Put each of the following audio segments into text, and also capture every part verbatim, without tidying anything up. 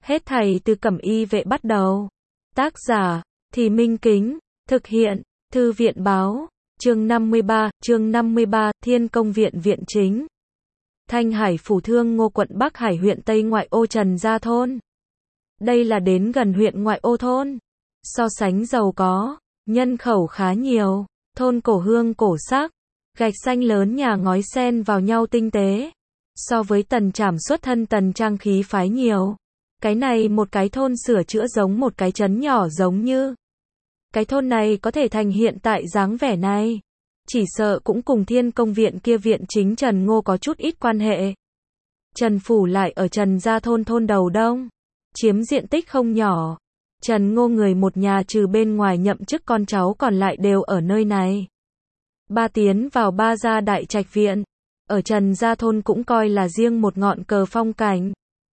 Hết thảy từ Cẩm Y Vệ bắt đầu. Tác giả, Thì Minh Kính, thực hiện, Thư viện báo, chương năm mươi ba, chương năm mươi ba, Thiên Công Viện Viện Chính. Thanh Hải Phủ Thương Ngô, quận Bắc Hải, huyện Tây ngoại ô Trần Gia Thôn. Đây là đến gần huyện ngoại ô thôn. So sánh giàu có, nhân khẩu khá nhiều, thôn cổ hương cổ sắc, gạch xanh lớn, nhà ngói xen vào nhau tinh tế. So với Tần Trảm xuất thân Tần Trang khí phái nhiều. Cái này một cái thôn sửa chữa giống một cái trấn nhỏ, giống như cái thôn này có thể thành hiện tại dáng vẻ này, chỉ sợ cũng cùng Thiên Công Viện kia viện chính Trần Ngô có chút ít quan hệ. Trần Phủ lại ở Trần Gia Thôn, thôn đầu đông, chiếm diện tích không nhỏ. Trần Ngô người một nhà trừ bên ngoài nhậm chức con cháu còn lại đều ở nơi này. Ba tiến vào ba gia đại trạch viện, ở Trần Gia Thôn cũng coi là riêng một ngọn cờ phong cảnh.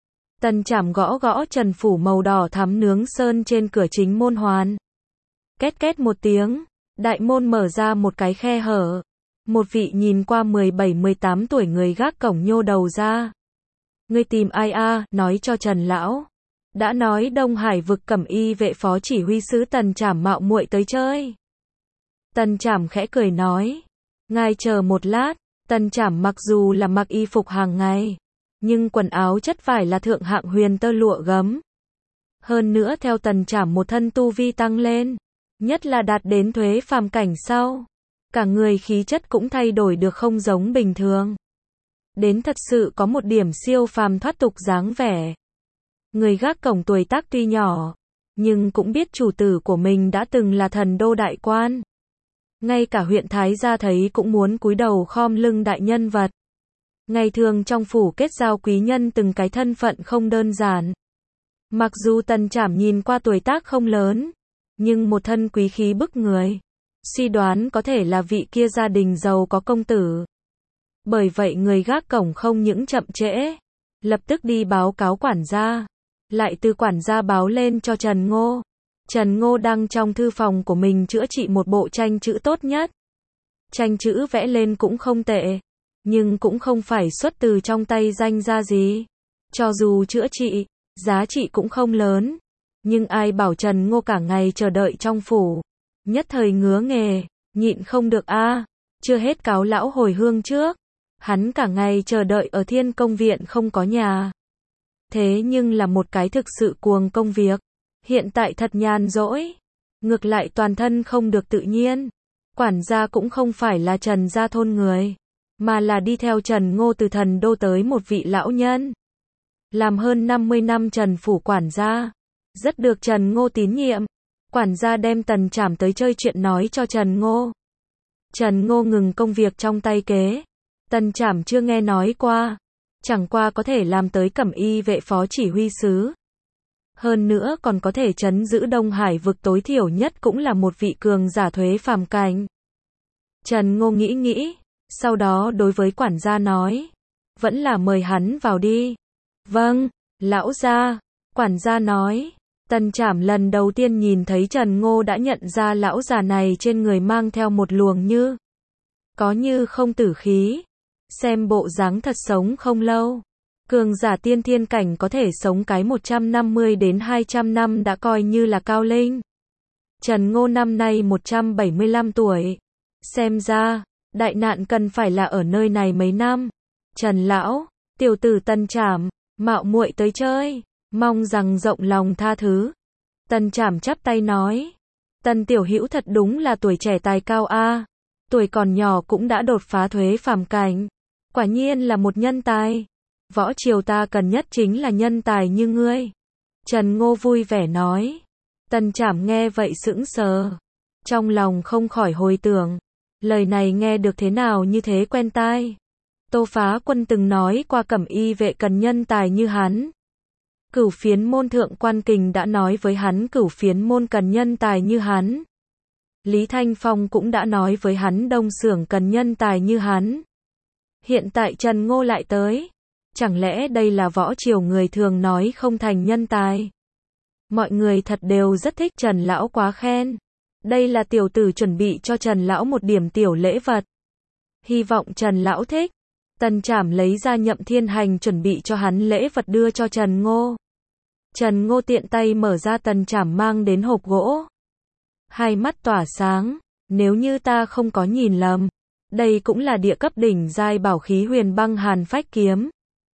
Tần Trảm gõ gõ Trần Phủ màu đỏ thắm nướng sơn trên cửa chính môn hoàn. Két két một tiếng, đại môn mở ra một cái khe hở. Một vị nhìn qua mười bảy mười tám tuổi người gác cổng nhô đầu ra. Ngươi tìm ai a? Nói cho Trần lão. Đã nói Đông Hải vực Cẩm Y Vệ phó chỉ huy sứ Tần Trảm mạo muội tới chơi. Tần Trảm khẽ cười nói. Ngài chờ một lát. Tần Trảm mặc dù là mặc y phục hàng ngày, nhưng quần áo chất vải là thượng hạng huyền tơ lụa gấm. Hơn nữa theo Tần Trảm một thân tu vi tăng lên, nhất là đạt đến thuế phàm cảnh sau, cả người khí chất cũng thay đổi được không giống bình thường. Đến thật sự có một điểm siêu phàm thoát tục dáng vẻ. Người gác cổng tuổi tác tuy nhỏ, nhưng cũng biết chủ tử của mình đã từng là thần đô đại quan. Ngay cả huyện Thái gia thấy cũng muốn cúi đầu khom lưng đại nhân vật. Ngày thường trong phủ kết giao quý nhân từng cái thân phận không đơn giản. Mặc dù Tần Trảm nhìn qua tuổi tác không lớn, nhưng một thân quý khí bức người. Suy đoán có thể là vị kia gia đình giàu có công tử. Bởi vậy người gác cổng không những chậm trễ, lập tức đi báo cáo quản gia. Lại từ quản gia báo lên cho Trần Ngô. Trần Ngô đang trong thư phòng của mình chữa trị một bộ tranh chữ tốt nhất. Tranh chữ vẽ lên cũng không tệ, nhưng cũng không phải xuất từ trong tay danh gia gì. Cho dù chữa trị, giá trị cũng không lớn. Nhưng ai bảo Trần Ngô cả ngày chờ đợi trong phủ. Nhất thời ngứa nghề, nhịn không được a à, chưa hết cáo lão hồi hương trước. Hắn cả ngày chờ đợi ở Thiên Công Viện không có nhà. Thế nhưng là một cái thực sự cuồng công việc. Hiện tại thật nhàn rỗi. Ngược lại toàn thân không được tự nhiên. Quản gia cũng không phải là Trần Gia Thôn người, mà là đi theo Trần Ngô từ thần đô tới một vị lão nhân. Làm hơn năm mươi năm Trần Phủ quản gia. Rất được Trần Ngô tín nhiệm. Quản gia đem Tần Trảm tới chơi chuyện nói cho Trần Ngô. Trần Ngô ngừng công việc trong tay kế. Tần Trảm chưa nghe nói qua. Chẳng qua có thể làm tới Cẩm Y Vệ phó chỉ huy sứ. Hơn nữa còn có thể trấn giữ Đông Hải vực, tối thiểu nhất cũng là một vị cường giả thuế phàm cảnh. Trần Ngô nghĩ nghĩ, sau đó đối với quản gia nói. Vẫn là mời hắn vào đi. Vâng, lão gia. Quản gia nói. Tần Trảm lần đầu tiên nhìn thấy Trần Ngô đã nhận ra lão già này trên người mang theo một luồng như có như không tử khí. Xem bộ dáng thật sống không lâu. Cường giả tiên thiên cảnh có thể sống cái một trăm năm mươi đến hai trăm năm đã coi như là cao linh. Trần Ngô năm nay một trăm bảy mươi lăm tuổi. Xem ra, đại nạn cần phải là ở nơi này mấy năm. Trần lão, tiểu tử Tần Trảm, mạo muội tới chơi, mong rằng rộng lòng tha thứ. Tần Trảm chắp tay nói. Tần tiểu hữu thật đúng là tuổi trẻ tài cao a, tuổi còn nhỏ cũng đã đột phá thuế phàm cảnh. Quả nhiên là một nhân tài. Võ triều ta cần nhất chính là nhân tài như ngươi. Trần Ngô vui vẻ nói. Tần Trảm nghe vậy sững sờ. Trong lòng không khỏi hồi tưởng. Lời này nghe được thế nào như thế quen tai. Tô Phá Quân từng nói qua Cẩm Y Vệ cần nhân tài như hắn. Cửu Phiến môn thượng quan kình đã nói với hắn Cửu Phiến môn cần nhân tài như hắn. Lý Thanh Phong cũng đã nói với hắn Đông Xưởng cần nhân tài như hắn. Hiện tại Trần Ngô lại tới. Chẳng lẽ đây là võ triều người thường nói không thành nhân tài? Mọi người thật đều rất thích Trần lão, quá khen. Đây là tiểu tử chuẩn bị cho Trần lão một điểm tiểu lễ vật. Hy vọng Trần lão thích. Tần Trảm lấy ra Nhậm Thiên Hành chuẩn bị cho hắn lễ vật đưa cho Trần Ngô. Trần Ngô tiện tay mở ra Tần Trảm mang đến hộp gỗ. Hai mắt tỏa sáng, nếu như ta không có nhìn lầm, đây cũng là địa cấp đỉnh giai bảo khí Huyền Băng Hàn Phách kiếm.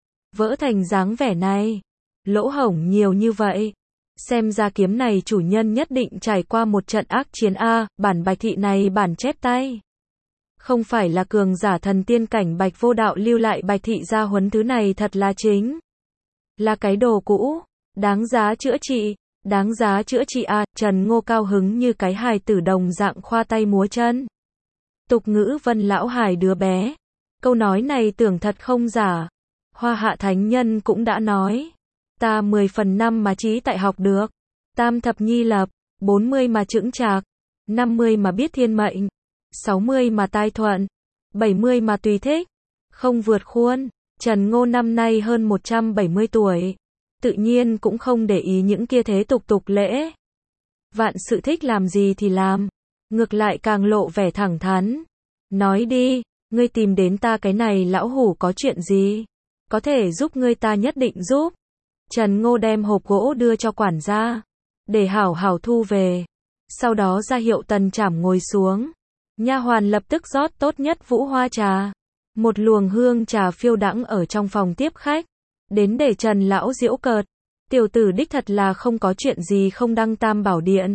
Vỡ thành dáng vẻ này, lỗ hổng nhiều như vậy. Xem ra kiếm này chủ nhân nhất định trải qua một trận ác chiến a, bản bạch thị này bản chép tay. Không phải là cường giả thần tiên cảnh Bạch Vô Đạo lưu lại bạch thị gia huấn, thứ này thật là chính là cái đồ cũ, đáng giá chữa trị, đáng giá chữa trị a. Trần Ngô cao hứng như cái hài tử đồng dạng khoa tay múa chân. Tục ngữ Vân lão hài đứa bé, câu nói này tưởng thật không giả. Hoa Hạ thánh nhân cũng đã nói, ta mười phần năm mà trí tại học được, tam thập nhi lập, bốn mươi mà chững chạc, năm mươi mà biết thiên mệnh, sáu mươi mà tai thuận, bảy mươi mà tùy thích, không vượt khuôn. Trần Ngô năm nay hơn một trăm bảy mươi tuổi, tự nhiên cũng không để ý những kia thế tục tục lễ. Vạn sự thích làm gì thì làm, ngược lại càng lộ vẻ thẳng thắn. Nói đi, ngươi tìm đến ta cái này lão hủ có chuyện gì? Có thể giúp ngươi ta nhất định giúp. Trần Ngô đem hộp gỗ đưa cho quản gia, để hảo hảo thu về. Sau đó ra hiệu Tần Trảm ngồi xuống. Nha hoàn lập tức rót tốt nhất vũ hoa trà. Một luồng hương trà phiêu đãng ở trong phòng tiếp khách. Đến để Trần lão giễu cợt. Tiểu tử đích thật là không có chuyện gì không đăng tam bảo điện.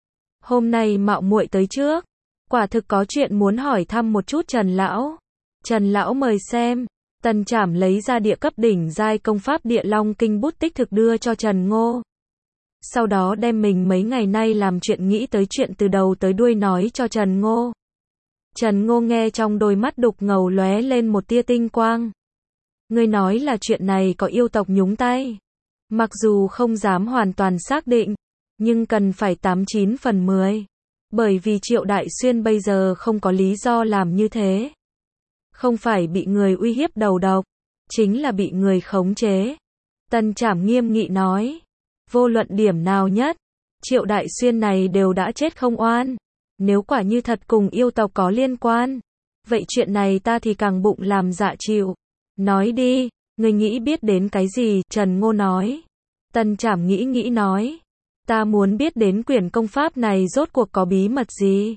Hôm nay mạo muội tới trước, quả thực có chuyện muốn hỏi thăm một chút Trần lão. Trần lão mời xem. Tần Trảm lấy ra địa cấp đỉnh giai công pháp Địa Long Kinh bút tích thực đưa cho Trần Ngô. Sau đó đem mình mấy ngày nay làm chuyện nghĩ tới chuyện từ đầu tới đuôi nói cho Trần Ngô. Trần Ngô nghe trong đôi mắt đục ngầu lóe lên một tia tinh quang. Ngươi nói là chuyện này có yêu tộc nhúng tay. Mặc dù không dám hoàn toàn xác định, nhưng cần phải tám chín phần mười. Bởi vì Triệu Đại Xuyên bây giờ không có lý do làm như thế. Không phải bị người uy hiếp đầu độc, chính là bị người khống chế. Tần Trảm nghiêm nghị nói. Vô luận điểm nào nhất, Triệu Đại Xuyên này đều đã chết không oan. Nếu quả như thật cùng yêu tộc có liên quan, vậy chuyện này ta thì càng bụng làm dạ chịu. Nói đi, ngươi nghĩ biết đến cái gì? Trần Ngô nói. Tần Trảm nghĩ nghĩ nói. Ta muốn biết đến quyển công pháp này rốt cuộc có bí mật gì?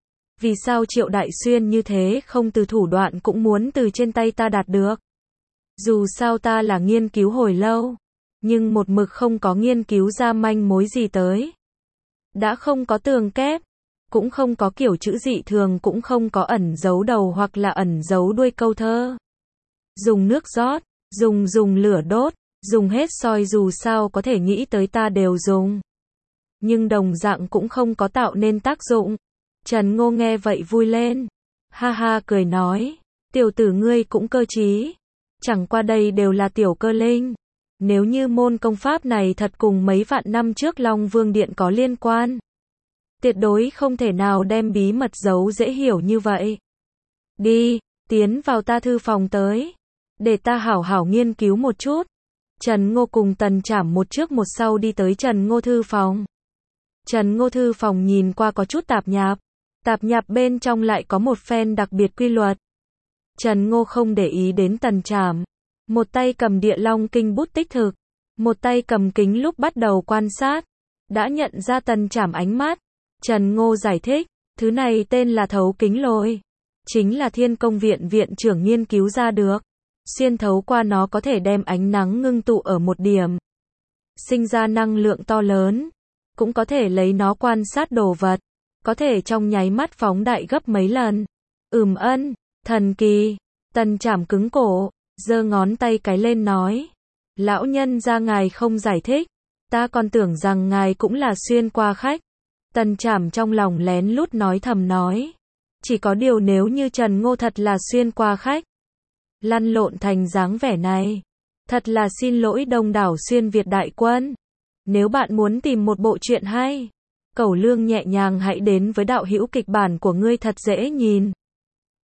Vì sao Triệu Đại Xuyên như thế không từ thủ đoạn cũng muốn từ trên tay ta đạt được? Dù sao ta là nghiên cứu hồi lâu, nhưng một mực không có nghiên cứu ra manh mối gì tới. Đã không có tường kép, cũng không có kiểu chữ dị thường, cũng không có ẩn giấu đầu hoặc là ẩn giấu đuôi câu thơ. Dùng nước rót, dùng dùng lửa đốt, dùng hết soi, dù sao có thể nghĩ tới ta đều dùng. Nhưng đồng dạng cũng không có tạo nên tác dụng. Trần Ngô nghe vậy vui lên. Ha ha cười nói. Tiểu tử ngươi cũng cơ trí. Chẳng qua đây đều là tiểu cơ linh. Nếu như môn công pháp này thật cùng mấy vạn năm trước Long Vương Điện có liên quan, tuyệt đối không thể nào đem bí mật giấu dễ hiểu như vậy. Đi, tiến vào ta thư phòng tới, để ta hảo hảo nghiên cứu một chút. Trần Ngô cùng Tần Trảm một trước một sau đi tới Trần Ngô thư phòng. Trần Ngô thư phòng nhìn qua có chút tạp nhạp. Tạp nhạp bên trong lại có một phen đặc biệt quy luật. Trần Ngô không để ý đến Tần Trảm. Một tay cầm Địa Long Kinh bút tích thực, một tay cầm kính lúc bắt đầu quan sát. Đã nhận ra Tần Trảm ánh mắt. Trần Ngô giải thích, thứ này tên là thấu kính lôi. Chính là Thiên Công Viện viện trưởng nghiên cứu ra được. Xuyên thấu qua nó có thể đem ánh nắng ngưng tụ ở một điểm, sinh ra năng lượng to lớn. Cũng có thể lấy nó quan sát đồ vật, có thể trong nháy mắt phóng đại gấp mấy lần. Ừm ân, thần kỳ. Tần Trảm cứng cổ, giơ ngón tay cái lên nói. Lão nhân gia ngài không giải thích, ta còn tưởng rằng ngài cũng là xuyên qua khách. Tần Trảm trong lòng lén lút nói thầm nói. Chỉ có điều nếu như Trần Ngô thật là xuyên qua khách, lăn lộn thành dáng vẻ này, thật là xin lỗi đông đảo xuyên Việt đại quân. Nếu bạn muốn tìm một bộ truyện hay, cẩu lương nhẹ nhàng, hãy đến với Đạo Hữu Kịch Bản của ngươi thật dễ nhìn.